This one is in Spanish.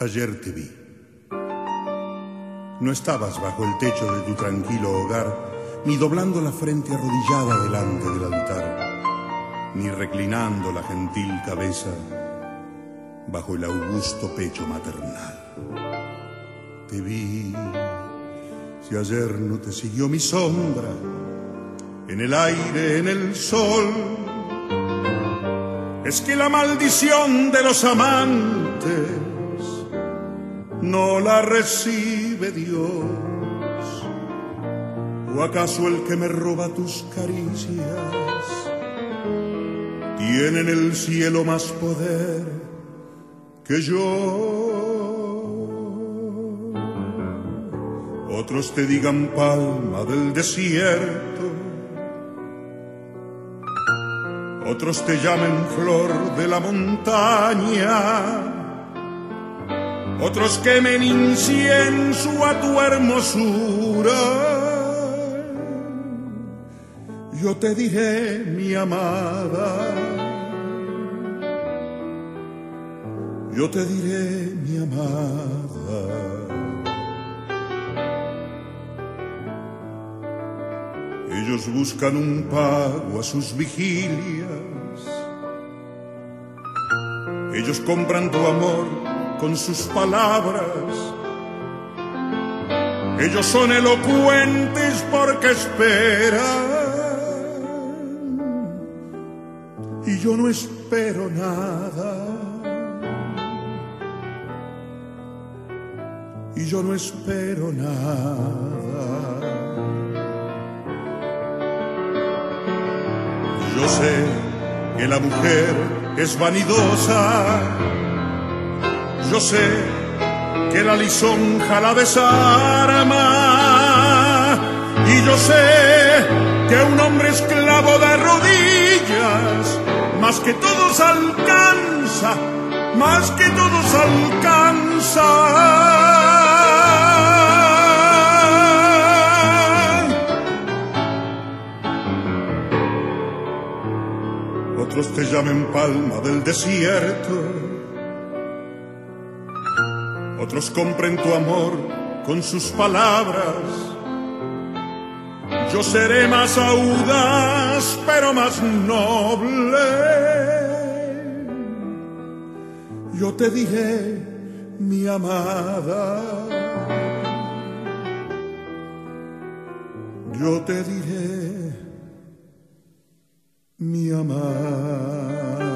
Ayer te vi. No estabas bajo el techo de tu tranquilo hogar, ni doblando la frente arrodillada delante del altar, ni reclinando la gentil cabeza bajo el augusto pecho maternal. Te vi, si ayer no te siguió mi sombra, en el aire, en el sol. Es que la maldición de los amantes no la recibe Dios. ¿O acaso el que me roba tus caricias tiene en el cielo más poder que yo? Otros te digan palma del desierto, otros te llamen flor de la montaña, otros quemen incienso a tu hermosura. Yo te diré, mi amada, yo te diré, mi amada. Ellos buscan un pago a sus vigilias, ellos compran tu amor con sus palabras, ellos son elocuentes porque esperan, y yo no espero nada, y yo no espero nada. Yo sé que la mujer es vanidosa, yo sé que la lisonja la desarma, y yo sé que un hombre esclavo de rodillas más que todos alcanza, más que todos alcanza. Otros te llamen palma del desierto, otros compren tu amor con sus palabras. Yo seré más audaz, pero más noble. Yo te diré, mi amada, yo te diré, mi amada.